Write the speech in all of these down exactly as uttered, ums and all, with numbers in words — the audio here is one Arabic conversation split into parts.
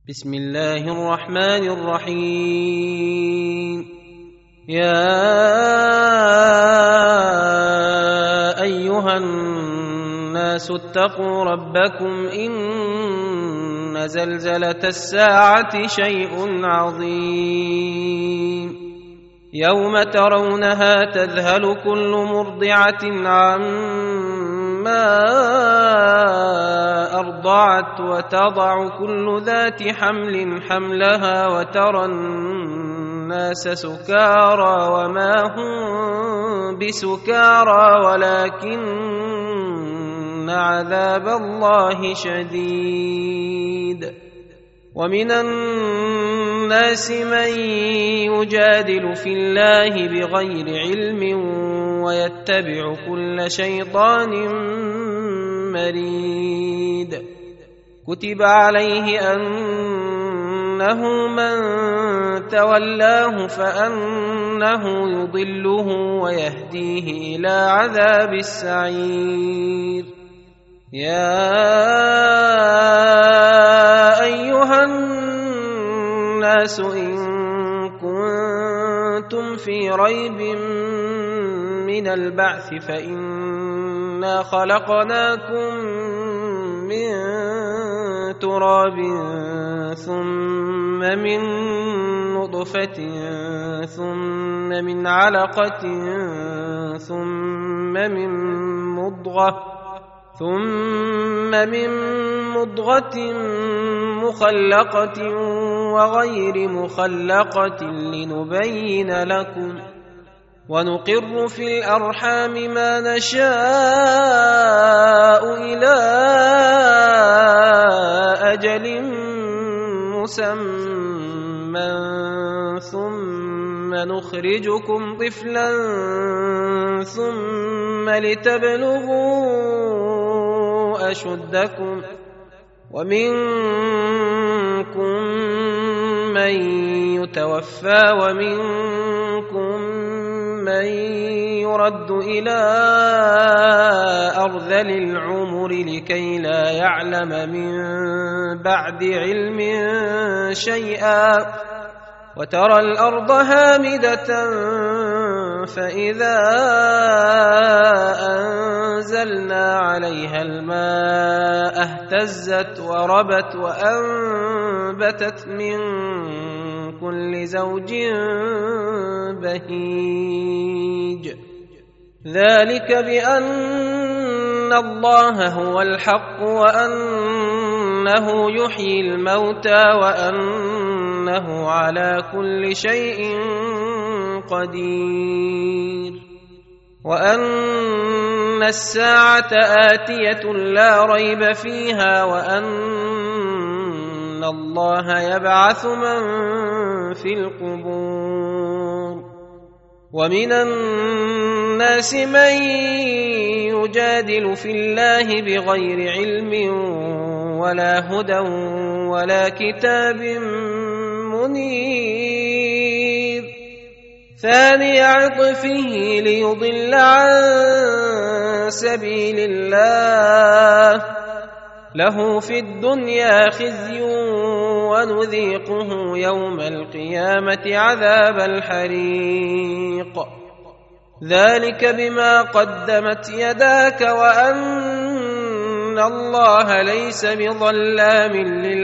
بسم الله الرحمن الرحيم. يا أيها الناس اتقوا ربكم إن زلزلة الساعة شيء عظيم يوم ترونها تذهل كل مرضعة عما أرضعت وتضع كل ذات حمل حملها وترى الناس سكارى وما هم بسكارى ولكن عذاب الله شديد. ومن الناس من يجادل في الله بغير علم ويتبع كل شيطان مريد. كتب عليه أنه من تولاه فأنه يضله ويهديه إلى عذاب السعير. يا أيها الناس إن كنتم في ريب من البعث فإنا خلقناكم من تراب ثم من نطفة ثم من علقة ثم من مضغة ثم من مضغة مخلقة وغير مخلقة لنبين لكم ونقر في الأرحام ما نشاء إلى أجل مسمى ثم نخرجكم طفلا ثم لتبلغوا أشدكم ومنكم من يتوفى ومنكم من يرد إلى أرذل العمر لكي لا يعلم من بعد علم شيئا وترى الأرض هامدة فإذا أنزلنا عليها الماء اهتزت وربت وأنبتت من كل زوج بهيج. ذلك بأن الله هو الحق وأنه يحيي الموتى وأنه على كل شيء قدير وأن الساعة آتية لا ريب فيها وأن الله يبعث من في القبور. ومن الناس من يجادل في الله بغير علم ولا هدى ولا كتاب منير. ثاني عطفه ليضل عن سبيل الله له في الدنيا خزي ونذيقه يوم القيامة عذاب الحريق. ذلك بما قدمت يداك وأن الله ليس بظلام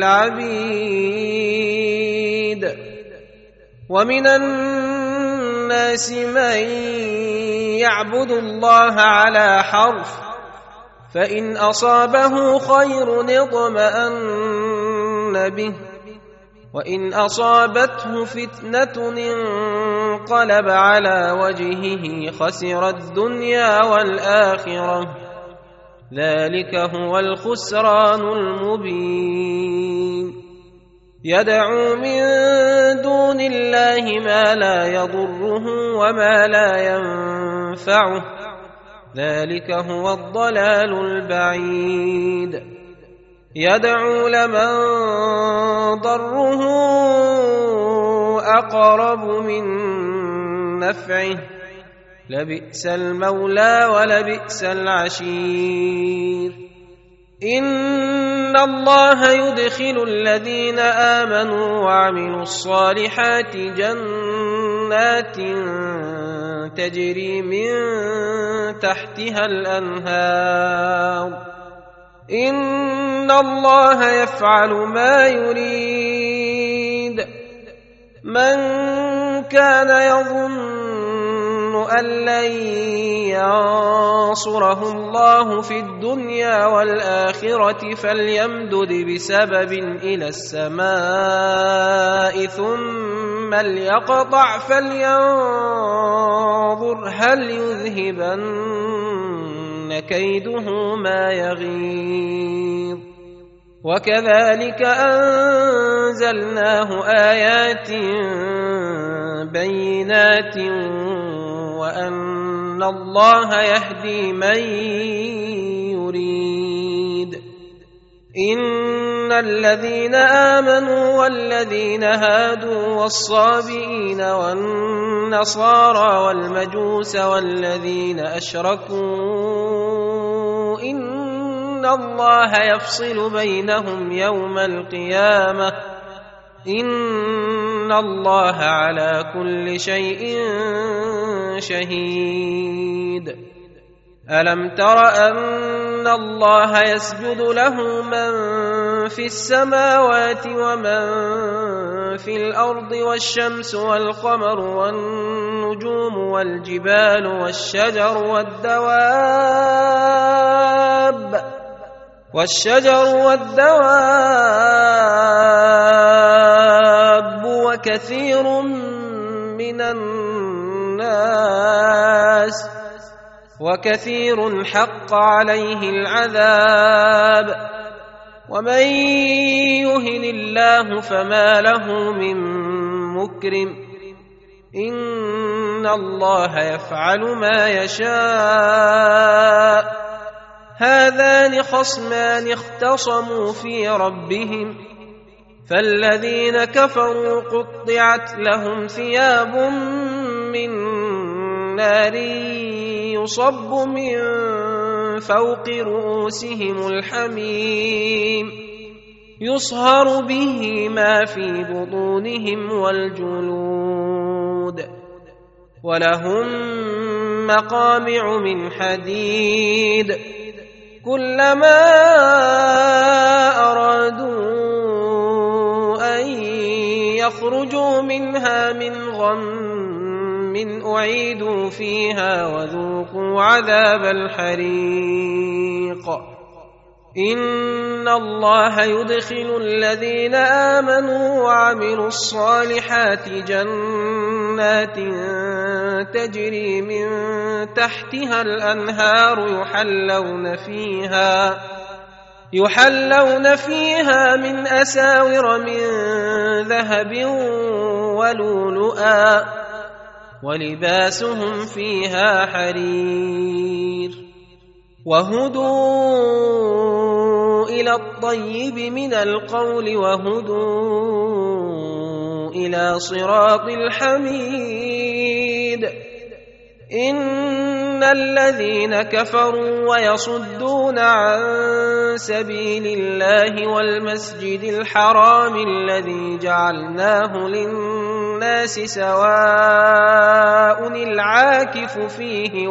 للعبيد. ومن الناس من يعبد الله على حرف فإن أصابه خير اطمأن به وإن أصابته فتنة انقلب على وجهه خسر الدنيا والآخرة. ذلك هو الخسران المبين. يدعو من دون الله ما لا يضره وما لا ينفعه. ذلك هو الضلال البعيد. يدعو لمن ضره أقرب من نفعه لبئس المولى ولبئس العشير. إن الله يدخل الذين آمنوا وعملوا الصالحات جنات تجري من تحتها الأنهار إن الله يفعل ما يريد. من كان يظن أن لن ينصره الله في الدنيا والآخرة فليمدد بسبب إلى السماء ثم ليقطع فلينظر هل يذهبن كيده ما يغيظ. وكذلك أنزلناه آيات بينات وأن الله يهدي من يريد. إن الذين آمنوا والذين هادوا والصابئين والنصارى والمجوس والذين أشركوا إن الله يفصل بينهم يوم القيامة إن الله على كل شيء شهيد. ألم تر أن الله يسجد له من في السماوات ومن في الأرض والشمس والقمر والنجوم والجبال والشجر والدواب والشجر والدواب وكثير من الناس وكثير حق عليه العذاب ومن يهن الله فما له من مكرم إن الله يفعل ما يشاء. هذان خصمان اختصموا في ربهم فالذين كفروا قطعت لهم ثياب من نار يصب من فوق رؤوسهم الحميم يصهر به ما في بطونهم والجلود ولهم مقامع من حديد كلما أرادوا أن يخرجوا منها من غم أعيدوا فيها وذوقوا عذاب الحريق. إن الله يدخل الذين آمنوا وعملوا الصالحات جنات تجري من تحتها الأنهار يحلون فيها يحلون فيها من أساور من ذهب ولؤلؤا ولباسهم فيها حرير وهدوا إلى الطيب من القول وهدوا إلى صراط الحميد. إن الذين كفروا ويصدون عن سبيل الله والمسجد الحرام الذي جعلناه للناس سواء العاكف فيه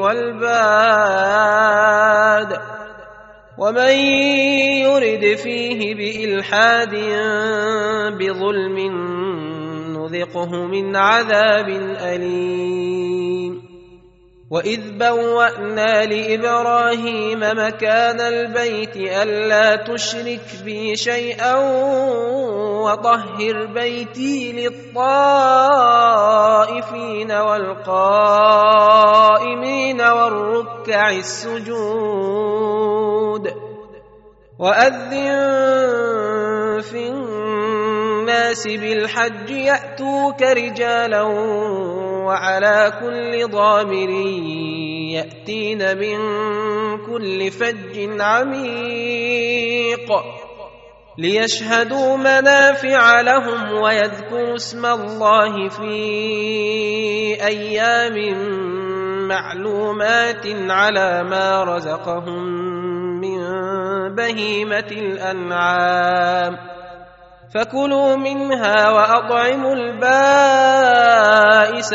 والباد ومن يرد فيه بإلحاد بظلم نذقه من عذاب أليم. وإذ بوأنا لإبراهيم مكان البيت ألا تشرك بي شيئا وطهر بيتي للطائفين والقائمين والركع السجود وأذن في الناس بالحج يأتوك رجالا وعلى كل ضامر يأتين من كل فج عميق ليشهدوا منافع لهم ويذكروا اسم الله في أيام معلومات على ما رزقهم من بهيمة الأنعام فكلوا منها وأطعموا البائس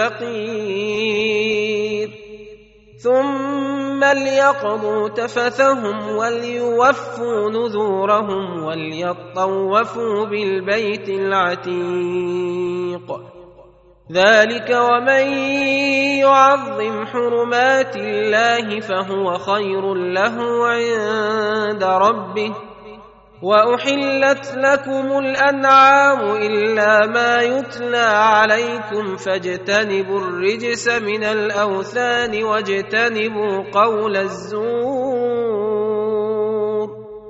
الفقير ثم ليقضوا تفثهم وليوفوا نذورهم وليطوفوا بالبيت العتيق ذلك ومن يعظم حرمات الله فهو خير له عند ربه وأحلت لكم الأنعام إلا ما يتلى عليكم فاجتنبوا الرجس من الأوثان واجتنبوا قول الزور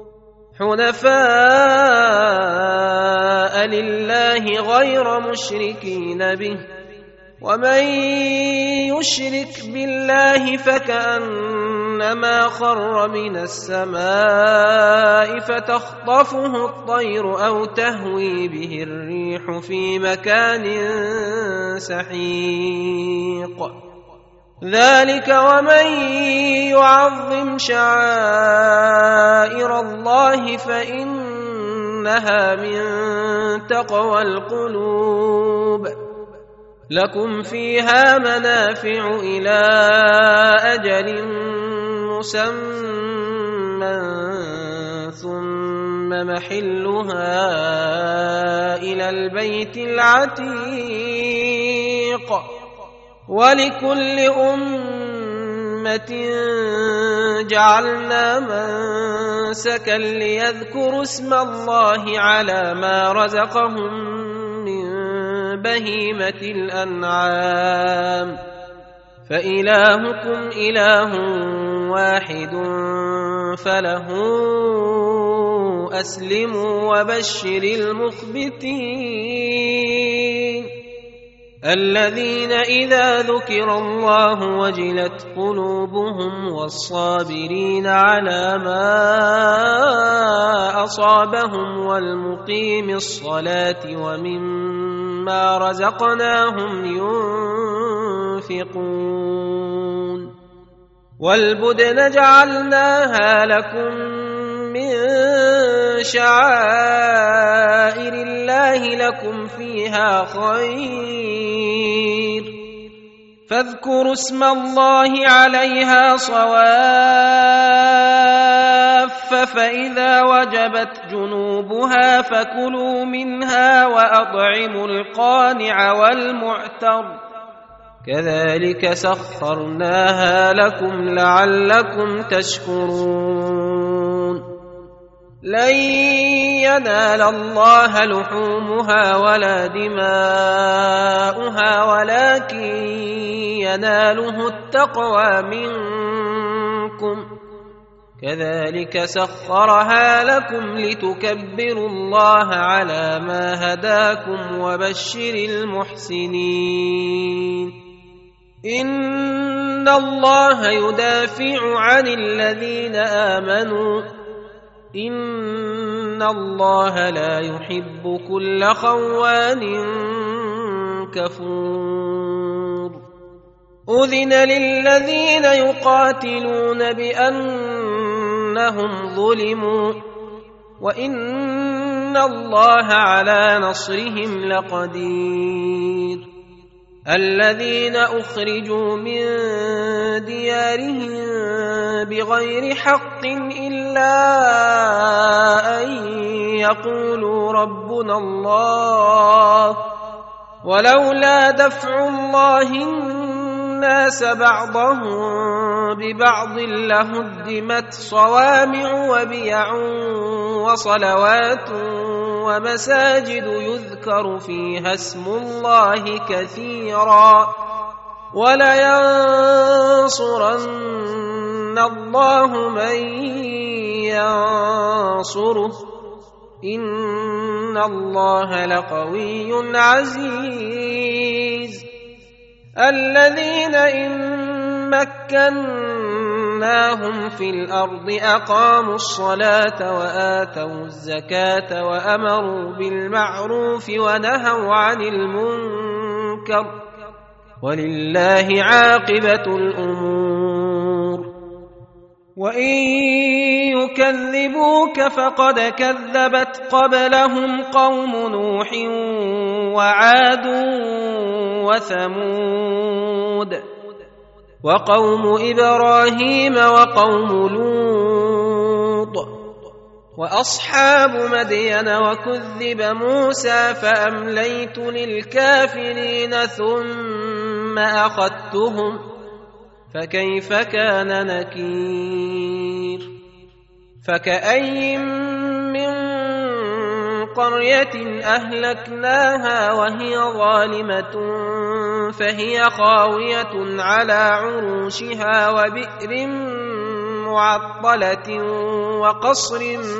حنفاء لله غير مشركين به ومن يشرك بالله فكأنما خر من السماء فتخطفه الطير أو تهوي به الريح في مكان سحيق ذلك ومن يعظم شعائر الله فإنها من تقوى القلوب لكم فيها منافع إلى أجل مسمى ثم محلها إلى البيت العتيق ولكل أمة جعلنا منسكا ليذكروا اسم الله على ما رزقهم بهيمة الأنعام فإلهكم إله واحد فله أسلموا وبشر المخبتين الذين إذا ذكر الله وجلت قلوبهم والصابرين على ما أصابهم والمقيم الصلاة ومما رزقناهم ينفقون والبدن جعلناها لكم من شعائر الله لكم فيها خير فاذكروا اسم الله عليها صواف فإذا وجبت جنوبها فكلوا منها وأطعموا القانع والمعتر كذلك سخرناها لكم لعلكم تشكرون لن ينال الله لحومها ولا دماؤها ولكن يناله التقوى منكم كذلك سخرها لكم لتكبروا الله على ما هداكم وبشر المحسنين إن الله يدافع عن الذين آمنوا إن الله لا يحب كل خوان كفور أذن للذين يقاتلون بأنهم ظلموا وإن الله على نصرهم لقدير الذين أخرجوا من ديارهم بغير حق إلا أن يقولوا ربنا الله ولولا دفع الله الناس بعضهم ببعض لهدمت صوامع وبيع وصلوات ومساجد يذكر فيها اسم الله كثيرا ولينصرن الله من ينصره إن الله لقوي عزيز الذين إن مكناهم في الأرض أقاموا الصلاة وآتوا الزكاة وأمروا بالمعروف ونهوا عن المنكر ولله عاقبة الأمور وإن يكذبوك فقد كذبت قبلهم قوم نوح وعاد وثمود وقوم إبراهيم وقوم لوط وأصحاب مدين وكذب موسى فأمليت للكافرين ثم أخذتهم فكيف كان نكير فكأي من قرية أهلكناها وهي ظالمة فهي خاوية على عروشها وبئر معطلة وقصر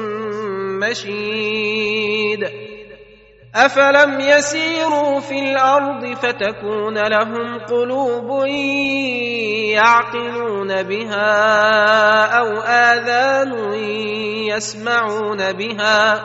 مشيد أفلم يسيروا في الأرض فتكون لهم قلوب يعقلون بها أو آذان يسمعون بها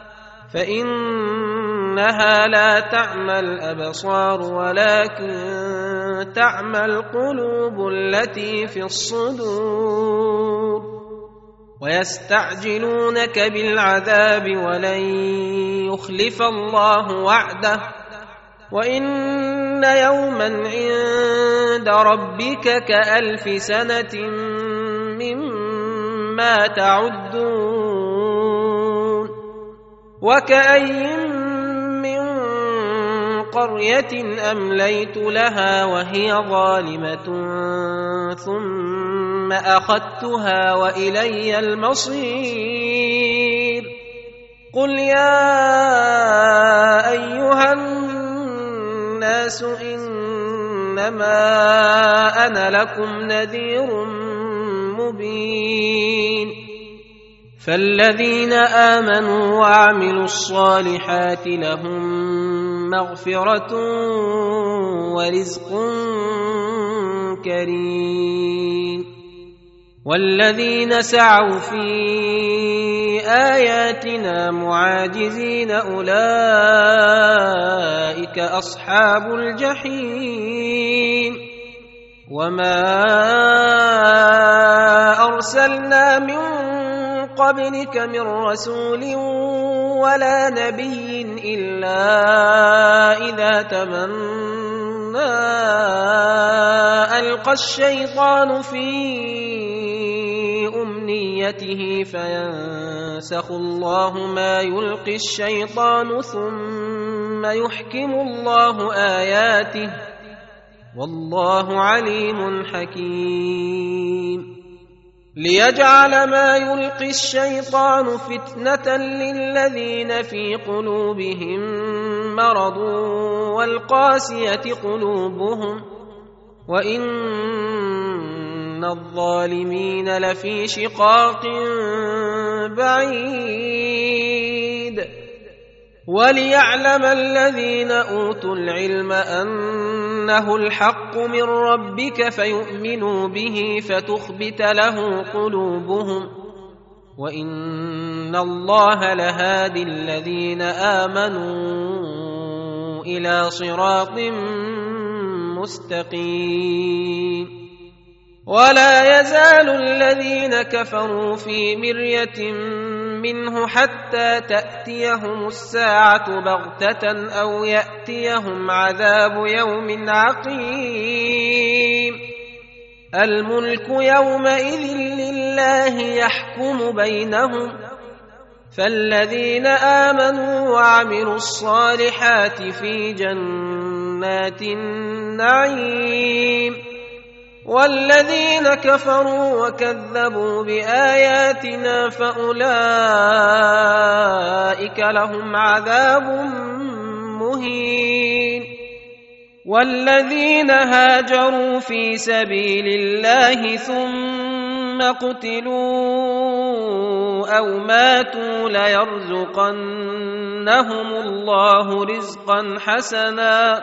فإنها لا تعمى الأبصار ولكن تعمى القلوب التي في الصدور ويستعجلونك بالعذاب ولن يخلف الله وعده وإن يوما عند ربك كألف سنة مما تعدون وكأي من قرية أمليت لها وهي ظالمة ثم أخذتها وإلي المصير قل يا أيها الناس إنما أنا لكم نذير مبين فالذين آمنوا وعملوا الصالحات لهم مغفرة ورزق كريم والذين سعوا في آياتنا معاجزين أولئك أصحاب الجحيم وما أرسلنا من قبلك من رسول ولا نبي إلا إذا تمنى ألقى الشيطان في أمنيته فينسخ الله ما يلقي الشيطان ثم يحكم الله آياته والله عليم حكيم ليجعل ما يلقي الشيطان فتنة للذين في قلوبهم مرض والقاسية قلوبهم وإن الظالمين لفي شقاق بعيد وليعلم الذين أوتوا العلم أنه الحق من ربك فيؤمنوا به فتخبت له قلوبهم وإن الله لهادي الذين آمنوا إلى صراط مستقيم ولا يزال الذين كفروا في مرية منه حتى تأتيهم الساعة بغتة أو يأتيهم عذاب يوم عقيم الملك يومئذ لله يحكم بينهم فالذين آمنوا وعملوا الصالحات في جنات النعيم والذين كفروا وكذبوا بآياتنا فأولئك لهم عذاب مهين والذين هاجروا في سبيل الله ثم قتلوا أو ماتوا ليرزقنهم الله رزقا حسنا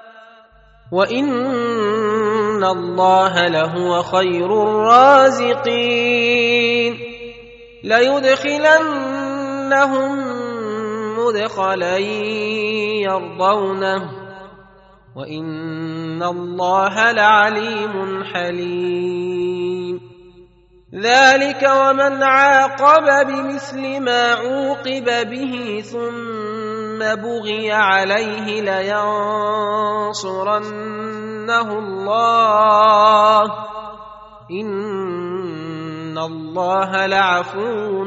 وإن الله لهو خير الرازقين ليدخلنهم مدخلا يرضونه وإن الله لعليم حليم ذلك ومن عاقب بمثل ما عوقب به ثم بغي عليه لينصرنه الله إن الله لعفو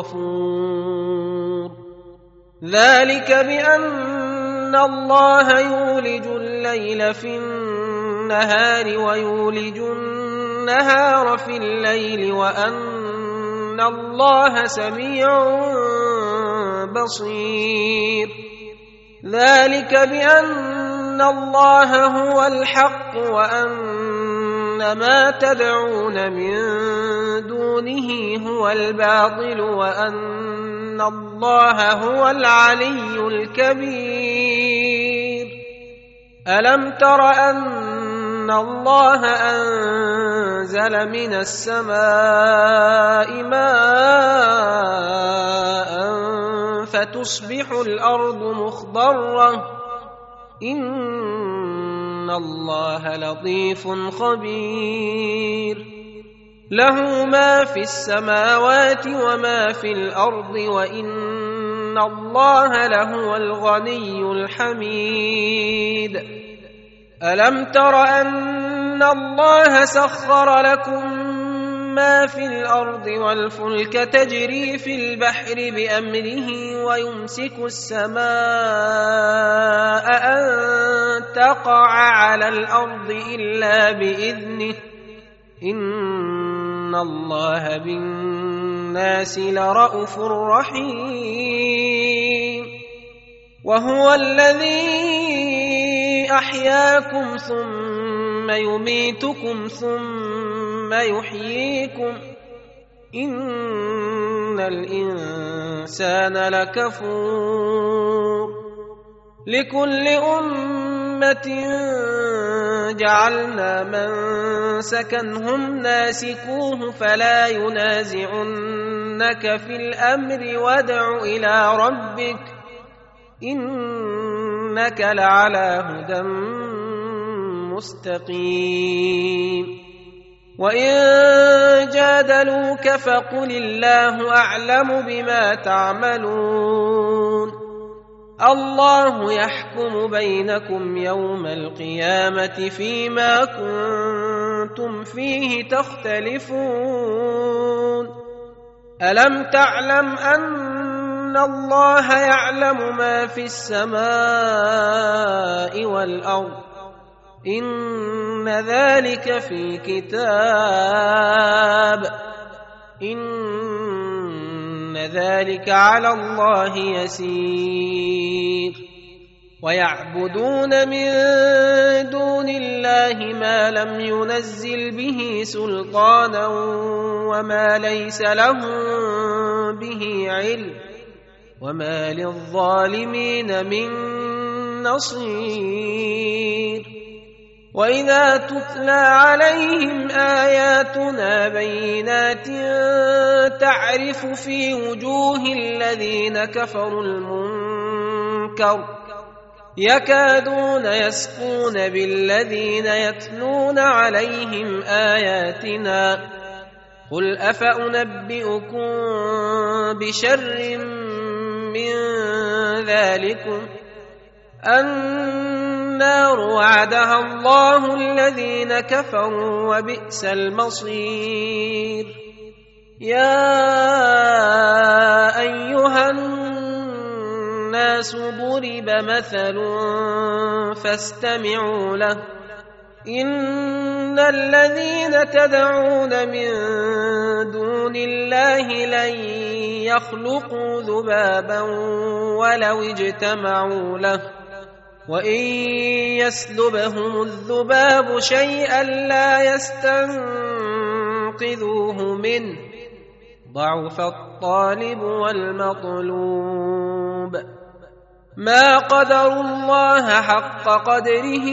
غفور. ذلك بأن الله يولج الليل في النهار ويولج النهار في الليل وأن الله سميع بصير. ذلك بأن الله هو الحق وأن ما تدعون من دونه هو الباطل وأن الله هو العلي الكبير. ألم تر أن الله أنزل من السماء ماء فتصبح الأرض مخضرة إن الله لطيف خبير. له ما في السماوات وما في الأرض وإن الله لهو الغني الحميد. ألم تر أن الله سخر لكم ما في الأرض والفلك تجري في البحر بأمره ويمسك السماء أن تقع على الأرض إلا بإذنه إن الله بالناس لرءوف رحيم. وهو الذي أحياكم ثم يميتكم ثم يحييكم إن الإنسان لكفور. لكل أمة جعلنا منسكا هم ناسكوه فلا ينازعنك في الأمر وادع إلى ربك إنك لعلى هدى مستقيم. وإن جادلوك فقل الله أعلم بما تعملون الله يحكم بينكم يوم القيامة فيما كنتم فيه تختلفون. ألم تعلم أن الله يعلم ما في السماء والأرض إن ذلك في كتاب إن ذلك على الله يسير. ويعبدون من دون الله ما لم ينزل به سلطانا وما ليس لهم به علم وما للظالمين من نصير. وإذا تتلى عليهم آياتنا بينات تعرف في وجوه الذين كفروا المنكر يكادون يسقون بالذين يتلون عليهم آياتنا قل أفأنبئكم بشر من ذلكم النار وعدها الله الذين كفروا وبئس المصير. يا أيها الناس ضرب مثل فاستمعوا له إن الذين تدعون من دون الله لن يخلقوا ذبابا ولو اجتمعوا له وإن يسلبهم الذباب شيئا لا يستنقذوه منه ضعف الطالب والمطلوب. ما قدروا الله حق قدره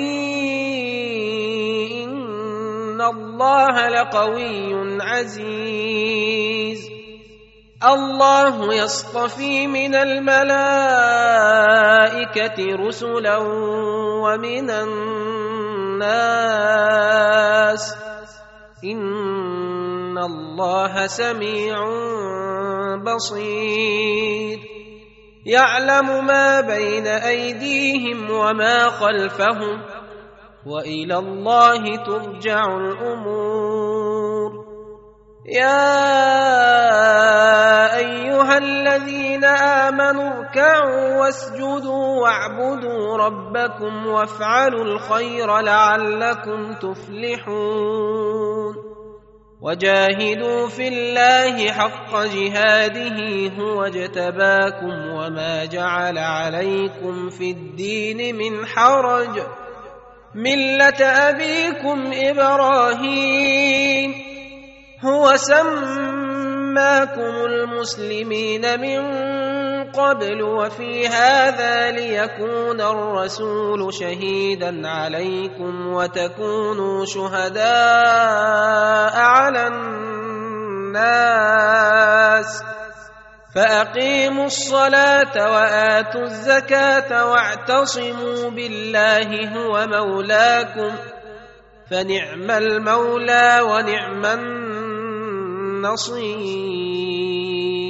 إن الله لقوي عزيز. الله يصطفي من الملائكة رسلا ومن الناس إن إن الله سميع بصير يعلم ما بين أيديهم وما خلفهم وإلى الله ترجع الأمور. يا أيها الذين آمنوا اركعوا واسجدوا واعبدوا ربكم وافعلوا الخير لعلكم تفلحون. وجاهدوا في الله حق جهاده هو اجتباكم وما جعل عليكم في الدين من حرج ملة أبيكم إبراهيم هو سماكم المسلمين من قبل وفي هذا ليكون الرسول شهيدا عليكم وتكونوا شهداء على الناس فأقيموا الصلاة وآتوا الزكاة واعتصموا بالله هو مولاكم فنعم المولى ونعم النصير.